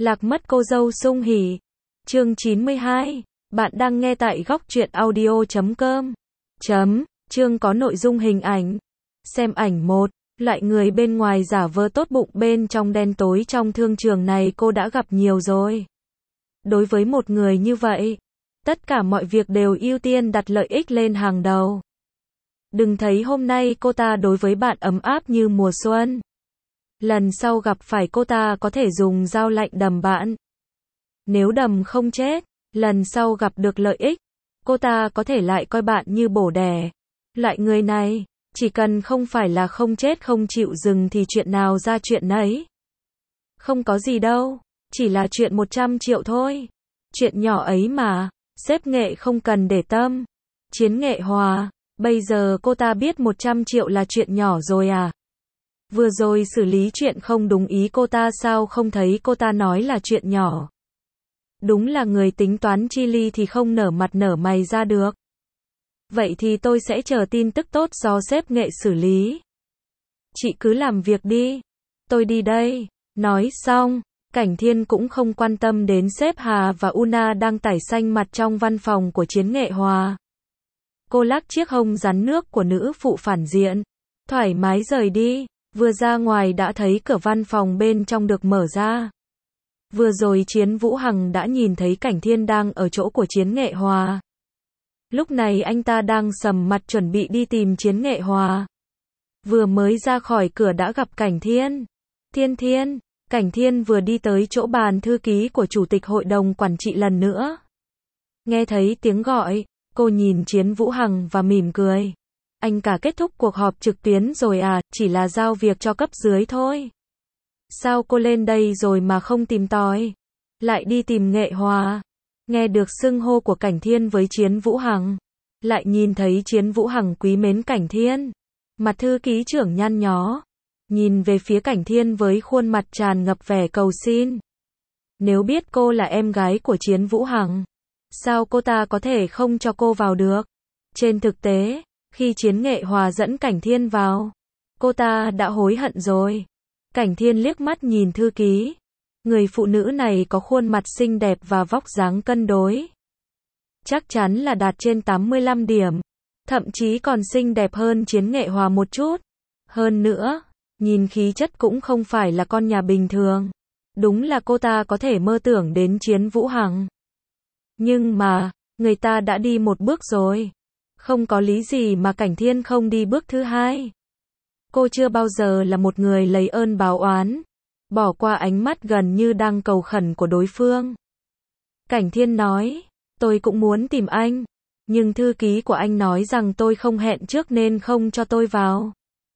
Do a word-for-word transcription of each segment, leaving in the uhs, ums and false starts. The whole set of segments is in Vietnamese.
Lạc mất cô dâu sung hỉ. Chương chín mươi hai. Bạn đang nghe tại góc truyện audio chấm com. Chấm. Chương có nội dung hình ảnh. Xem ảnh một. Loại người bên ngoài giả vờ tốt bụng bên trong đen tối trong thương trường này cô đã gặp nhiều rồi. Đối với một người như vậy, tất cả mọi việc đều ưu tiên đặt lợi ích lên hàng đầu. Đừng thấy hôm nay cô ta đối với bạn ấm áp như mùa xuân. Lần sau gặp phải cô ta có thể dùng dao lạnh đầm bạn. Nếu đầm không chết, lần sau gặp được lợi ích, cô ta có thể lại coi bạn như bổ đẻ. Loại người này, chỉ cần không phải là không chết không chịu dừng thì chuyện nào ra chuyện nấy. Không có gì đâu, chỉ là chuyện một trăm triệu thôi. Chuyện nhỏ ấy mà, sếp Nghệ không cần để tâm. Chiến Nghệ Hòa, bây giờ cô ta biết một trăm triệu là chuyện nhỏ rồi à? Vừa rồi xử lý chuyện không đúng ý cô ta sao không thấy cô ta nói là chuyện nhỏ. Đúng là người tính toán chi ly thì không nở mặt nở mày ra được. Vậy thì tôi sẽ chờ tin tức tốt do sếp Nghệ xử lý. Chị cứ làm việc đi. Tôi đi đây. Nói xong, Cảnh Thiên cũng không quan tâm đến sếp Hà và Una đang tải xanh mặt trong văn phòng của Chiến Nghệ Hòa. Cô lắc chiếc hông rắn nước của nữ phụ phản diện, thoải mái rời đi. Vừa ra ngoài đã thấy cửa văn phòng bên trong được mở ra. Vừa rồi Chiến Vũ Hằng đã nhìn thấy Cảnh Thiên đang ở chỗ của Chiến Nghệ Hòa. Lúc này anh ta đang sầm mặt chuẩn bị đi tìm Chiến Nghệ Hòa. Vừa mới ra khỏi cửa đã gặp Cảnh Thiên. Thiên Thiên, Cảnh Thiên vừa đi tới chỗ bàn thư ký của Chủ tịch Hội đồng Quản trị lần nữa. Nghe thấy tiếng gọi, cô nhìn Chiến Vũ Hằng và mỉm cười. Anh cả kết thúc cuộc họp trực tuyến rồi à, chỉ là giao việc cho cấp dưới thôi. Sao cô lên đây rồi mà không tìm tòi? Lại đi tìm Nghệ Hòa. Nghe được xưng hô của Cảnh Thiên với Chiến Vũ Hằng. Lại nhìn thấy Chiến Vũ Hằng quý mến Cảnh Thiên. Mặt thư ký trưởng nhăn nhó. Nhìn về phía Cảnh Thiên với khuôn mặt tràn ngập vẻ cầu xin. Nếu biết cô là em gái của Chiến Vũ Hằng, sao cô ta có thể không cho cô vào được? Trên thực tế, khi Chiến Nghệ Hòa dẫn Cảnh Thiên vào, cô ta đã hối hận rồi. Cảnh Thiên liếc mắt nhìn thư ký. Người phụ nữ này có khuôn mặt xinh đẹp và vóc dáng cân đối. Chắc chắn là đạt trên tám mươi lăm điểm. Thậm chí còn xinh đẹp hơn Chiến Nghệ Hòa một chút. Hơn nữa, nhìn khí chất cũng không phải là con nhà bình thường. Đúng là cô ta có thể mơ tưởng đến Chiến Vũ Hằng. Nhưng mà, người ta đã đi một bước rồi. Không có lý gì mà Cảnh Thiên không đi bước thứ hai. Cô chưa bao giờ là một người lấy ơn báo oán, bỏ qua ánh mắt gần như đang cầu khẩn của đối phương. Cảnh Thiên nói, tôi cũng muốn tìm anh, nhưng thư ký của anh nói rằng tôi không hẹn trước nên không cho tôi vào.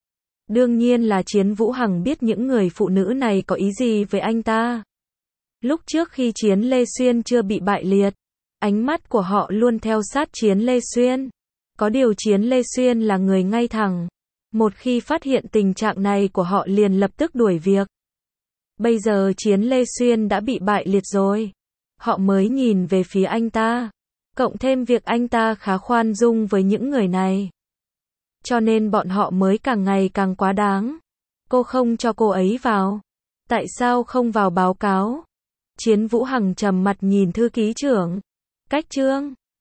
Đương nhiên là Chiến Vũ Hằng biết những người phụ nữ này có ý gì với anh ta. Lúc trước khi Chiến Lê Xuyên chưa bị bại liệt, ánh mắt của họ luôn theo sát Chiến Lê Xuyên. Có điều Chiến Lê Xuyên là người ngay thẳng. Một khi phát hiện tình trạng này của họ liền lập tức đuổi việc. Bây giờ Chiến Lê Xuyên đã bị bại liệt rồi. Họ mới nhìn về phía anh ta. Cộng thêm việc anh ta khá khoan dung với những người này. Cho nên bọn họ mới càng ngày càng quá đáng. Cô không cho cô ấy vào. Tại sao không vào báo cáo? Chiến Vũ Hằng trầm mặt nhìn thư ký trưởng. Cách chương.